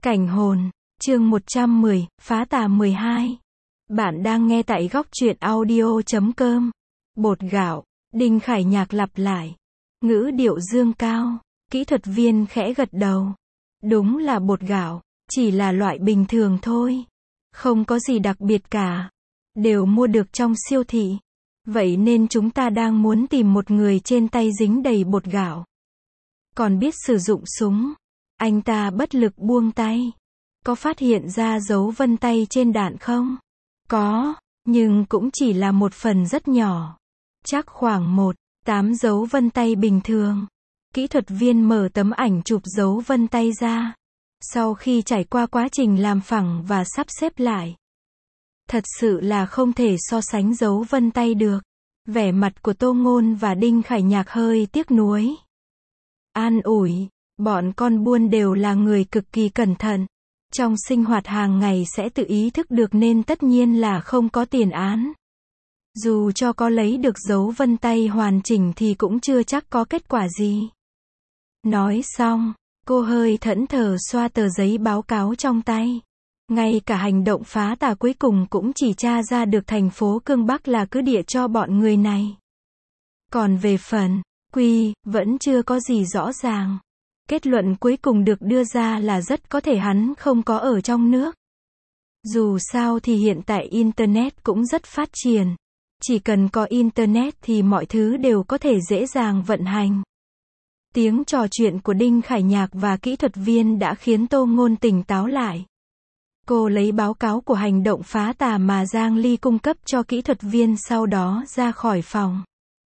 Cảnh hồn, chương 110, phá tà 12. Bạn đang nghe tại góc truyện audio.com. Bột gạo, Đinh Khải Nhạc lặp lại. Ngữ điệu dương cao, kỹ thuật viên khẽ gật đầu. Đúng là bột gạo, chỉ là loại bình thường thôi. Không có gì đặc biệt cả. Đều mua được trong siêu thị. Vậy nên chúng ta đang muốn tìm một người trên tay dính đầy bột gạo. Còn biết sử dụng súng. Anh ta bất lực buông tay. Có phát hiện ra dấu vân tay trên đạn không? Có, nhưng cũng chỉ là một phần rất nhỏ. Chắc khoảng 1/8 dấu vân tay bình thường. Kỹ thuật viên mở tấm ảnh chụp dấu vân tay ra. Sau khi trải qua quá trình làm phẳng và sắp xếp lại. Thật sự là không thể so sánh dấu vân tay được. Vẻ mặt của Tô Ngôn và Đinh Khải Nhạc hơi tiếc nuối. An ủi, bọn con buôn đều là người cực kỳ cẩn thận. Trong sinh hoạt hàng ngày sẽ tự ý thức được nên tất nhiên là không có tiền án. Dù cho có lấy được dấu vân tay hoàn chỉnh thì cũng chưa chắc có kết quả gì. Nói xong, cô hơi thẫn thờ xoa tờ giấy báo cáo trong tay. Ngay cả hành động phá tà cuối cùng cũng chỉ tra ra được thành phố Cương Bắc là cứ địa cho bọn người này. Còn về phần vẫn chưa có gì rõ ràng. Kết luận cuối cùng được đưa ra là rất có thể hắn không có ở trong nước. Dù sao thì hiện tại Internet cũng rất phát triển. Chỉ cần có Internet thì mọi thứ đều có thể dễ dàng vận hành. Tiếng trò chuyện của Đinh Khải Nhạc và kỹ thuật viên đã khiến Tô Ngôn tỉnh táo lại. Cô lấy báo cáo của hành động phá tà mà Giang Ly cung cấp cho kỹ thuật viên sau đó ra khỏi phòng.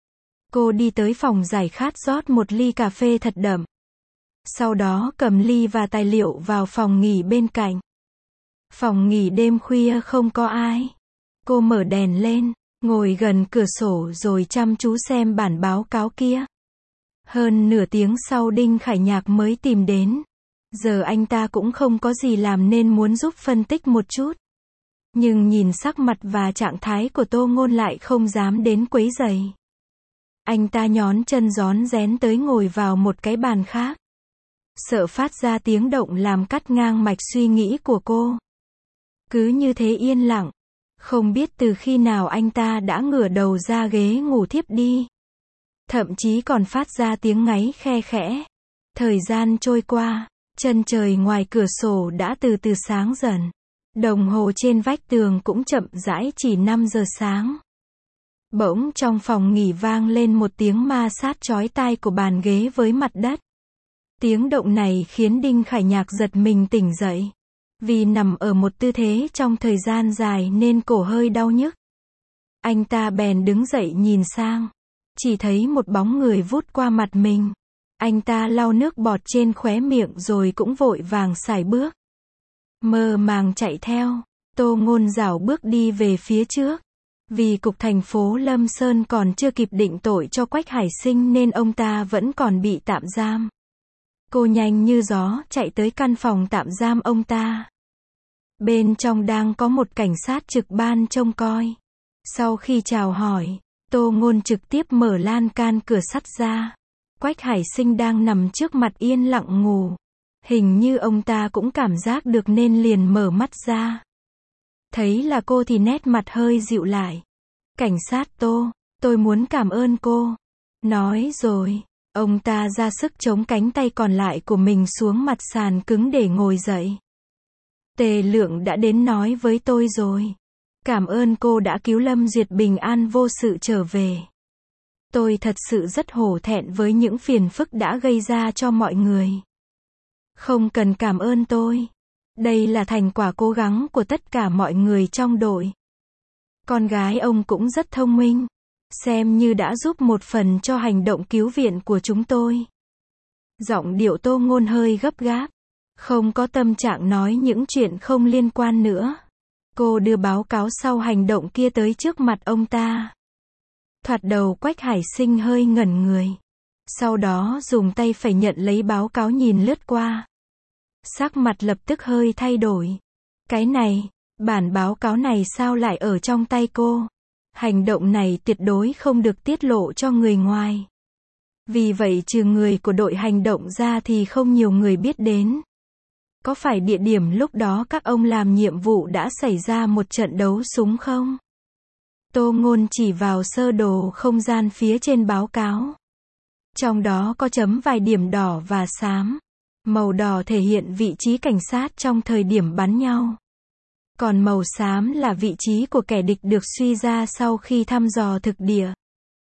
Cô đi tới phòng giải khát rót một ly cà phê thật đậm. Sau đó cầm ly và tài liệu vào phòng nghỉ bên cạnh. Phòng nghỉ đêm khuya không có ai. Cô mở đèn lên, ngồi gần cửa sổ rồi chăm chú xem bản báo cáo kia. Hơn nửa tiếng sau Đinh Khải Nhạc mới tìm đến. Giờ anh ta cũng không có gì làm nên muốn giúp phân tích một chút. Nhưng nhìn sắc mặt và trạng thái của Tô Ngôn lại không dám đến quấy rầy. Anh ta nhón chân rón rén tới ngồi vào một cái bàn khác. Sợ phát ra tiếng động làm cắt ngang mạch suy nghĩ của cô. Cứ như thế yên lặng. Không biết từ khi nào anh ta đã ngửa đầu ra ghế ngủ thiếp đi. Thậm chí còn phát ra tiếng ngáy khe khẽ. Thời gian trôi qua, chân trời ngoài cửa sổ đã từ từ sáng dần. Đồng hồ trên vách tường cũng chậm rãi chỉ 5 giờ sáng. Bỗng trong phòng nghỉ vang lên một tiếng ma sát chói tai của bàn ghế với mặt đất. Tiếng động này khiến Đinh Khải Nhạc giật mình tỉnh dậy. Vì nằm ở một tư thế trong thời gian dài nên cổ hơi đau nhức. Anh ta bèn đứng dậy nhìn sang. Chỉ thấy một bóng người vút qua mặt mình. Anh ta lau nước bọt trên khóe miệng rồi cũng vội vàng sải bước. Mơ màng chạy theo. Tô Ngôn rảo bước đi về phía trước. Vì cục thành phố Lâm Sơn còn chưa kịp định tội cho Quách Hải Sinh nên ông ta vẫn còn bị tạm giam. Cô nhanh như gió chạy tới căn phòng tạm giam ông ta. Bên trong đang có một cảnh sát trực ban trông coi. Sau khi chào hỏi, Tô Ngôn trực tiếp mở lan can cửa sắt ra. Quách Hải Sinh đang nằm trước mặt yên lặng ngủ. Hình như ông ta cũng cảm giác được nên liền mở mắt ra. Thấy là cô thì nét mặt hơi dịu lại. Cảnh sát Tô, tôi muốn cảm ơn cô. Nói rồi, ông ta ra sức chống cánh tay còn lại của mình xuống mặt sàn cứng để ngồi dậy. Tề Lượng đã đến nói với tôi rồi. Cảm ơn cô đã cứu Lâm Duyệt bình an vô sự trở về. Tôi thật sự rất hổ thẹn với những phiền phức đã gây ra cho mọi người. Không cần cảm ơn tôi. Đây là thành quả cố gắng của tất cả mọi người trong đội. Con gái ông cũng rất thông minh. Xem như đã giúp một phần cho hành động cứu viện của chúng tôi. Giọng điệu Tô Ngôn hơi gấp gáp. Không có tâm trạng nói những chuyện không liên quan nữa. Cô đưa báo cáo sau hành động kia tới trước mặt ông ta. Thoạt đầu Quách Hải Sinh hơi ngẩn người. Sau đó dùng tay phải nhận lấy báo cáo nhìn lướt qua. Sắc mặt lập tức hơi thay đổi. Cái này, bản báo cáo này sao lại ở trong tay cô? Hành động này tuyệt đối không được tiết lộ cho người ngoài. Vì vậy trừ người của đội hành động ra thì không nhiều người biết đến. Có phải địa điểm lúc đó các ông làm nhiệm vụ đã xảy ra một trận đấu súng không? Tô Ngôn chỉ vào sơ đồ không gian phía trên báo cáo. Trong đó có chấm vài điểm đỏ và xám. Màu đỏ thể hiện vị trí cảnh sát trong thời điểm bắn nhau. Còn màu xám là vị trí của kẻ địch được suy ra sau khi thăm dò thực địa.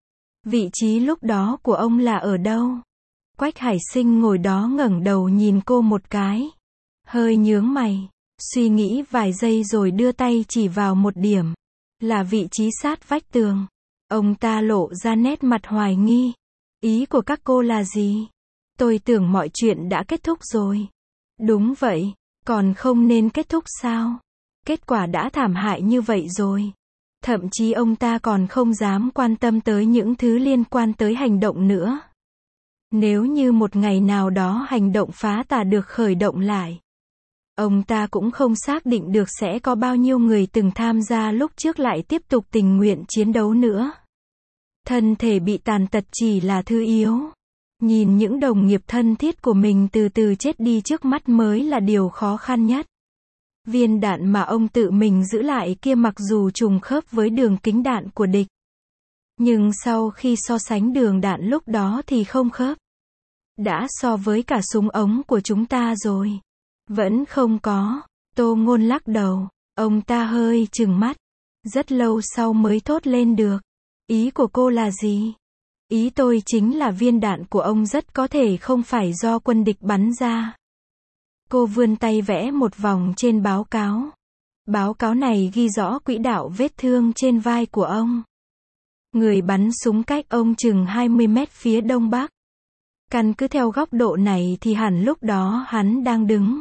Vị trí lúc đó của ông là ở đâu? Quách Hải Sinh ngồi đó ngẩng đầu nhìn cô một cái. Hơi nhướng mày. Suy nghĩ vài giây rồi đưa tay chỉ vào một điểm. Là vị trí sát vách tường. Ông ta lộ ra nét mặt hoài nghi. Ý của các cô là gì? Tôi tưởng mọi chuyện đã kết thúc rồi. Đúng vậy, còn không nên kết thúc sao? Kết quả đã thảm hại như vậy rồi. Thậm chí ông ta còn không dám quan tâm tới những thứ liên quan tới hành động nữa. Nếu như một ngày nào đó hành động phá tà được khởi động lại, ông ta cũng không xác định được sẽ có bao nhiêu người từng tham gia lúc trước lại tiếp tục tình nguyện chiến đấu nữa. Thân thể bị tàn tật chỉ là thứ yếu. Nhìn những đồng nghiệp thân thiết của mình từ từ chết đi trước mắt mới là điều khó khăn nhất. Viên đạn mà ông tự mình giữ lại kia mặc dù trùng khớp với đường kính đạn của địch. Nhưng sau khi so sánh đường đạn lúc đó thì không khớp. Đã so với cả súng ống của chúng ta rồi. Vẫn không có. Tô Ngôn lắc đầu. Ông ta hơi trừng mắt. Rất lâu sau mới thốt lên được. Ý của cô là gì? Ý tôi chính là viên đạn của ông rất có thể không phải do quân địch bắn ra. Cô vươn tay vẽ một vòng trên báo cáo. Báo cáo này ghi rõ quỹ đạo vết thương trên vai của ông. Người bắn súng cách ông chừng 20 mét phía đông bắc. Căn cứ theo góc độ này thì hẳn lúc đó hắn đang đứng.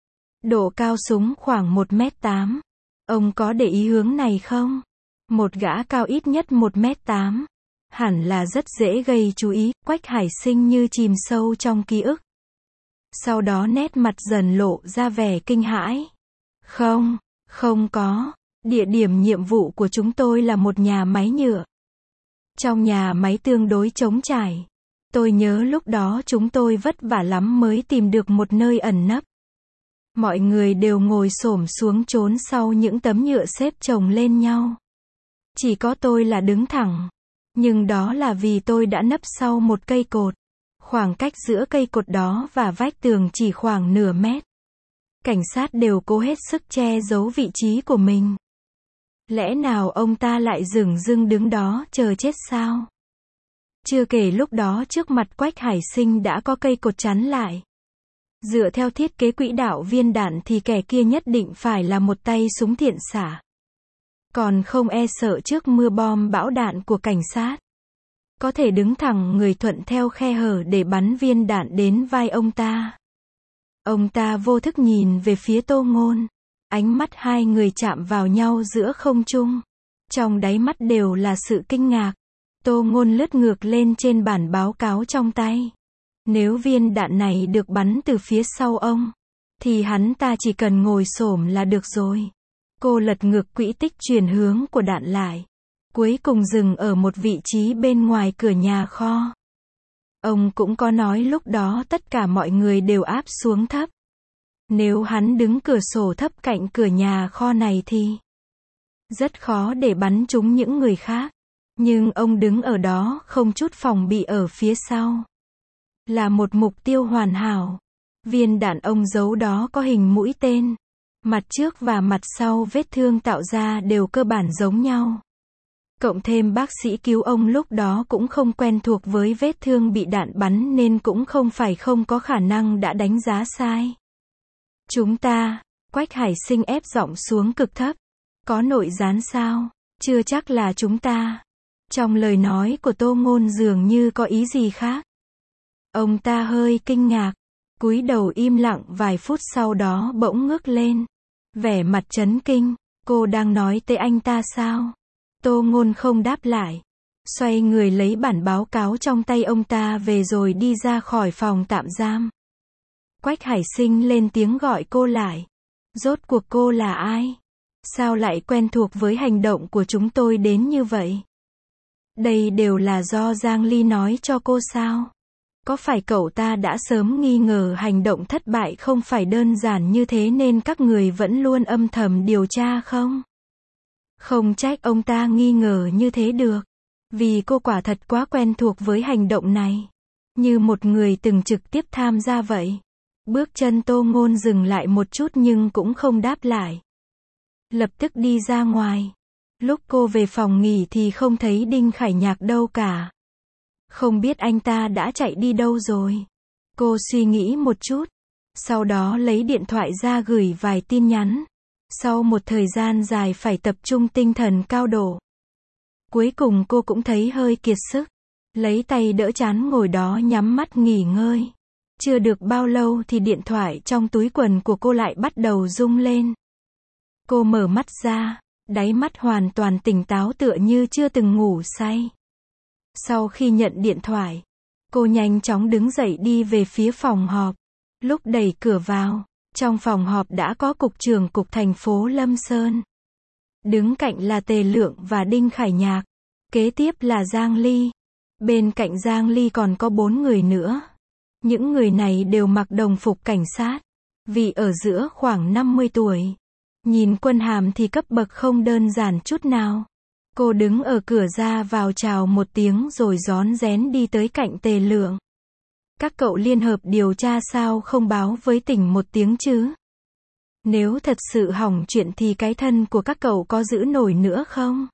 Độ cao súng khoảng 1m8. Ông có để ý hướng này không? Một gã cao ít nhất 1m8. Hẳn là rất dễ gây chú ý. Quách Hải Sinh như chìm sâu trong ký ức. Sau đó nét mặt dần lộ ra vẻ kinh hãi. Không có. Địa điểm nhiệm vụ của chúng tôi là một nhà máy nhựa. Trong nhà máy tương đối trống trải. Tôi nhớ lúc đó chúng tôi vất vả lắm mới tìm được một nơi ẩn nấp. Mọi người đều ngồi xổm xuống trốn sau những tấm nhựa xếp chồng lên nhau. Chỉ có tôi là đứng thẳng. Nhưng đó là vì tôi đã nấp sau một cây cột. Khoảng cách giữa cây cột đó và vách tường chỉ khoảng nửa mét. Cảnh sát đều cố hết sức che giấu vị trí của mình. Lẽ nào ông ta lại dửng dưng đứng đó chờ chết sao? Chưa kể lúc đó trước mặt Quách Hải Sinh đã có cây cột chắn lại. Dựa theo thiết kế quỹ đạo viên đạn thì kẻ kia nhất định phải là một tay súng thiện xạ. Còn không e sợ trước mưa bom bão đạn của cảnh sát. Có thể đứng thẳng người thuận theo khe hở để bắn viên đạn đến vai ông ta. Ông ta vô thức nhìn về phía Tô Ngôn. Ánh mắt hai người chạm vào nhau giữa không trung. Trong đáy mắt đều là sự kinh ngạc. Tô Ngôn lướt ngược lên trên bản báo cáo trong tay. Nếu viên đạn này được bắn từ phía sau ông, thì hắn ta chỉ cần ngồi xổm là được rồi. Cô lật ngược quỹ tích chuyển hướng của đạn lại. Cuối cùng dừng ở một vị trí bên ngoài cửa nhà kho. Ông cũng có nói lúc đó tất cả mọi người đều áp xuống thấp. Nếu hắn đứng cửa sổ thấp cạnh cửa nhà kho này thì rất khó để bắn trúng những người khác. Nhưng ông đứng ở đó không chút phòng bị ở phía sau. Là một mục tiêu hoàn hảo. Viên đạn ông giấu đó có hình mũi tên. Mặt trước và mặt sau vết thương tạo ra đều cơ bản giống nhau. Cộng thêm bác sĩ cứu ông lúc đó cũng không quen thuộc với vết thương bị đạn bắn nên cũng không phải không có khả năng đã đánh giá sai. Chúng ta, Quách Hải Sinh ép giọng xuống cực thấp. Có nội gián sao? Chưa chắc là chúng ta. Trong lời nói của Tô Ngôn dường như có ý gì khác. Ông ta hơi kinh ngạc, cúi đầu im lặng vài phút sau đó bỗng ngước lên. Vẻ mặt chấn kinh, cô đang nói tới anh ta sao? Tô Ngôn không đáp lại. Xoay người lấy bản báo cáo trong tay ông ta về rồi đi ra khỏi phòng tạm giam. Quách Hải Sinh lên tiếng gọi cô lại. Rốt cuộc cô là ai? Sao lại quen thuộc với hành động của chúng tôi đến như vậy? Đây đều là do Giang Ly nói cho cô sao? Có phải cậu ta đã sớm nghi ngờ hành động thất bại không phải đơn giản như thế nên các người vẫn luôn âm thầm điều tra không? Không trách ông ta nghi ngờ như thế được. Vì cô quả thật quá quen thuộc với hành động này. Như một người từng trực tiếp tham gia vậy. Bước chân Tô Ngôn dừng lại một chút nhưng cũng không đáp lại. Lập tức đi ra ngoài. Lúc cô về phòng nghỉ thì không thấy Đinh Khải Nhạc đâu cả. Không biết anh ta đã chạy đi đâu rồi. Cô suy nghĩ một chút. Sau đó lấy điện thoại ra gửi vài tin nhắn. Sau một thời gian dài phải tập trung tinh thần cao độ. Cuối cùng cô cũng thấy hơi kiệt sức. Lấy tay đỡ trán ngồi đó nhắm mắt nghỉ ngơi. Chưa được bao lâu thì điện thoại trong túi quần của cô lại bắt đầu rung lên. Cô mở mắt ra, đáy mắt hoàn toàn tỉnh táo tựa như chưa từng ngủ say. Sau khi nhận điện thoại, cô nhanh chóng đứng dậy đi về phía phòng họp. Lúc đẩy cửa vào, trong phòng họp đã có cục trưởng cục thành phố Lâm Sơn. Đứng cạnh là Tề Lượng và Đinh Khải Nhạc. Kế tiếp là Giang Ly. Bên cạnh Giang Ly còn có 4 người nữa. Những người này đều mặc đồng phục cảnh sát. Vì ở giữa khoảng 50 tuổi. Nhìn quân hàm thì cấp bậc không đơn giản chút nào. Cô đứng ở cửa ra vào chào một tiếng rồi rón rén đi tới cạnh Tề Lượng. Các cậu liên hợp điều tra sao không báo với tỉnh một tiếng chứ? Nếu thật sự hỏng chuyện thì cái thân của các cậu có giữ nổi nữa không?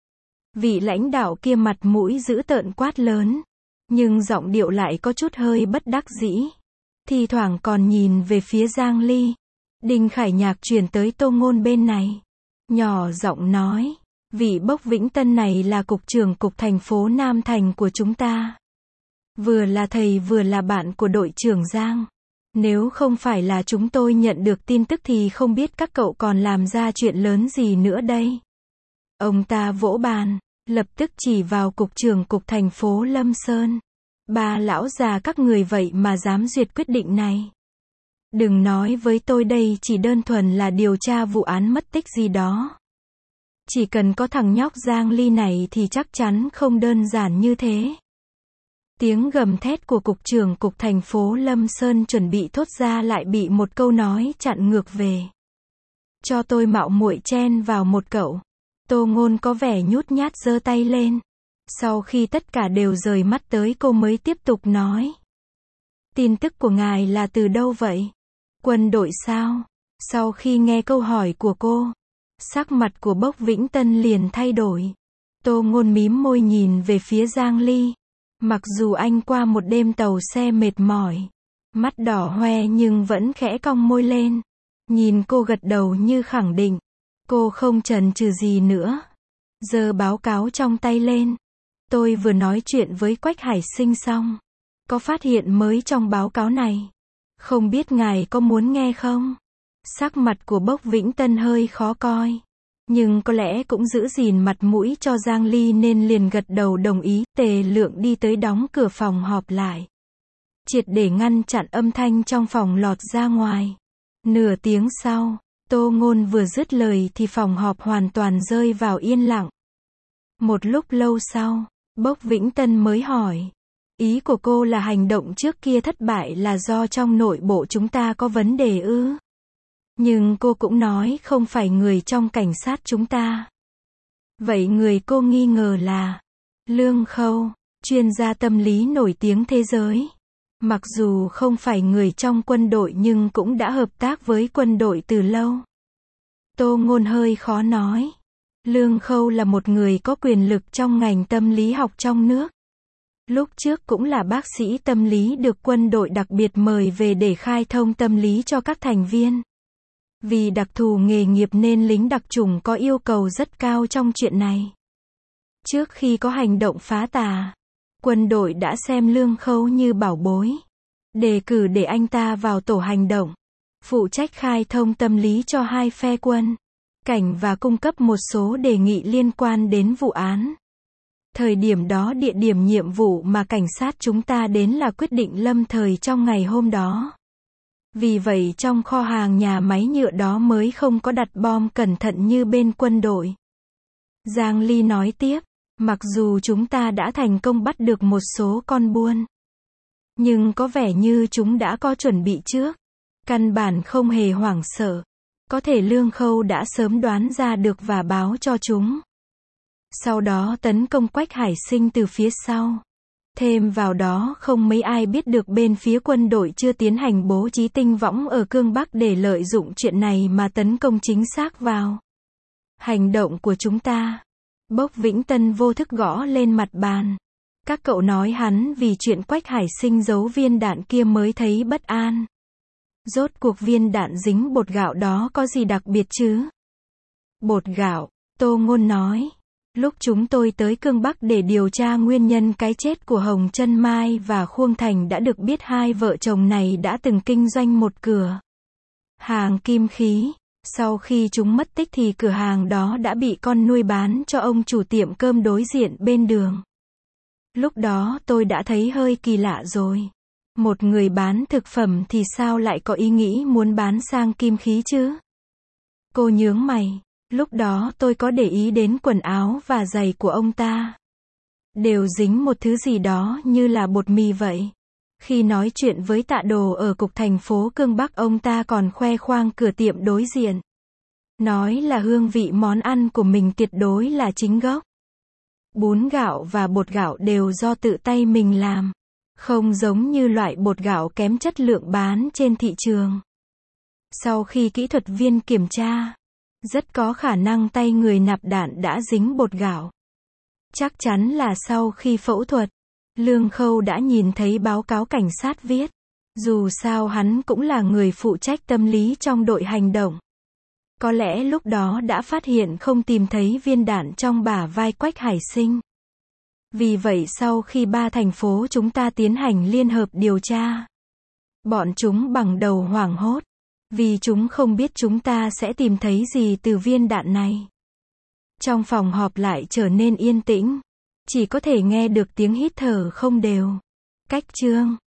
Vị lãnh đạo kia mặt mũi dữ tợn quát lớn. Nhưng giọng điệu lại có chút hơi bất đắc dĩ. Thi thoảng còn nhìn về phía Giang Ly. Đinh Khải Nhạc chuyển tới Tô Ngôn bên này. Nhỏ giọng nói. Vị Bốc Vĩnh Tân này là cục trưởng cục thành phố Nam Thành của chúng ta. Vừa là thầy vừa là bạn của đội trưởng Giang. Nếu không phải là chúng tôi nhận được tin tức thì không biết các cậu còn làm ra chuyện lớn gì nữa đây. Ông ta vỗ bàn, lập tức chỉ vào cục trưởng cục thành phố Lâm Sơn. Ba lão già các người vậy mà dám duyệt quyết định này. Đừng nói với tôi đây chỉ đơn thuần là điều tra vụ án mất tích gì đó. Chỉ cần có thằng nhóc Giang Ly này thì chắc chắn không đơn giản như thế. Tiếng gầm thét của cục trưởng cục thành phố Lâm Sơn chuẩn bị thốt ra lại bị một câu nói chặn ngược về. Cho tôi mạo muội chen vào một cậu. Tô Ngôn có vẻ nhút nhát giơ tay lên. Sau khi tất cả đều rời mắt tới cô mới tiếp tục nói. Tin tức của ngài là từ đâu vậy? Quân đội sao? Sau khi nghe câu hỏi của cô, sắc mặt của Bốc Vĩnh Tân liền thay đổi. Tô Ngôn mím môi nhìn về phía Giang Ly. Mặc dù anh qua một đêm tàu xe mệt mỏi, mắt đỏ hoe nhưng vẫn khẽ cong môi lên. Nhìn cô gật đầu như khẳng định. Cô không chần chừ gì nữa. Giơ báo cáo trong tay lên. Tôi vừa nói chuyện với Quách Hải Sinh xong. Có phát hiện mới trong báo cáo này. Không biết ngài có muốn nghe không? Sắc mặt của Bốc Vĩnh Tân hơi khó coi. Nhưng có lẽ cũng giữ gìn mặt mũi cho Giang Ly nên liền gật đầu đồng ý. Tề Lượng đi tới đóng cửa phòng họp lại. Triệt để ngăn chặn âm thanh trong phòng lọt ra ngoài. Nửa tiếng sau, Tô Ngôn vừa dứt lời thì phòng họp hoàn toàn rơi vào yên lặng. Một lúc lâu sau, Bốc Vĩnh Tân mới hỏi. Ý của cô là hành động trước kia thất bại là do trong nội bộ chúng ta có vấn đề ư? Nhưng cô cũng nói không phải người trong cảnh sát chúng ta. Vậy người cô nghi ngờ là Lương Khâu, chuyên gia tâm lý nổi tiếng thế giới. Mặc dù không phải người trong quân đội nhưng cũng đã hợp tác với quân đội từ lâu. Tô Ngôn hơi khó nói. Lương Khâu là một người có quyền lực trong ngành tâm lý học trong nước. Lúc trước cũng là bác sĩ tâm lý được quân đội đặc biệt mời về để khai thông tâm lý cho các thành viên. Vì đặc thù nghề nghiệp nên lính đặc chủng có yêu cầu rất cao trong chuyện này. Trước khi có hành động phá tà, quân đội đã xem Lương Khâu như bảo bối. Đề cử để anh ta vào tổ hành động. Phụ trách khai thông tâm lý cho hai phe quân, cảnh và cung cấp một số đề nghị liên quan đến vụ án. Thời điểm đó địa điểm nhiệm vụ mà cảnh sát chúng ta đến là quyết định lâm thời trong ngày hôm đó. Vì vậy trong kho hàng nhà máy nhựa đó mới không có đặt bom cẩn thận như bên quân đội. Giang Ly nói tiếp, mặc dù chúng ta đã thành công bắt được một số con buôn Nhưng có vẻ như chúng đã có chuẩn bị trước. Căn bản không hề hoảng sợ. Có thể Lương Khâu đã sớm đoán ra được và báo cho chúng. Sau đó tấn công Quách Hải Sinh từ phía sau. Thêm vào đó không mấy ai biết được bên phía quân đội chưa tiến hành bố trí tinh võng ở Cương Bắc để lợi dụng chuyện này mà tấn công chính xác vào hành động của chúng ta. Bốc Vĩnh Tân vô thức gõ lên mặt bàn. Các cậu nói hắn vì chuyện Quách Hải Sinh giấu viên đạn kia mới thấy bất an. Rốt cuộc viên đạn dính bột gạo đó có gì đặc biệt chứ? Bột gạo, Tô Ngôn nói. Lúc chúng tôi tới Cương Bắc để điều tra nguyên nhân cái chết của Hồng Chân Mai và Khuông Thành đã được biết hai vợ chồng này đã từng kinh doanh một cửa hàng kim khí. Sau khi chúng mất tích thì cửa hàng đó đã bị con nuôi bán cho ông chủ tiệm cơm đối diện bên đường. Lúc đó tôi đã thấy hơi kỳ lạ rồi. Một người bán thực phẩm thì sao lại có ý nghĩ muốn bán sang kim khí chứ? Cô nhướng mày. Lúc đó tôi có để ý đến quần áo và giày của ông ta. Đều dính một thứ gì đó như là bột mì vậy. Khi nói chuyện với Tạ Đồ ở cục thành phố Cương Bắc, ông ta còn khoe khoang cửa tiệm đối diện. Nói là hương vị món ăn của mình tuyệt đối là chính gốc. Bún gạo và bột gạo đều do tự tay mình làm. Không giống như loại bột gạo kém chất lượng bán trên thị trường. Sau khi kỹ thuật viên kiểm tra, rất có khả năng tay người nạp đạn đã dính bột gạo. Chắc chắn là sau khi phẫu thuật, Lương Khâu đã nhìn thấy báo cáo cảnh sát viết. Dù sao hắn cũng là người phụ trách tâm lý trong đội hành động. Có lẽ lúc đó đã phát hiện không tìm thấy viên đạn trong bả vai Quách Hải Sinh. Vì vậy sau khi ba thành phố chúng ta tiến hành liên hợp điều tra, bọn chúng bằng đầu hoảng hốt. Vì chúng không biết chúng ta sẽ tìm thấy gì từ viên đạn này. Trong phòng họp lại trở nên yên tĩnh. Chỉ có thể nghe được tiếng hít thở không đều. Cách chương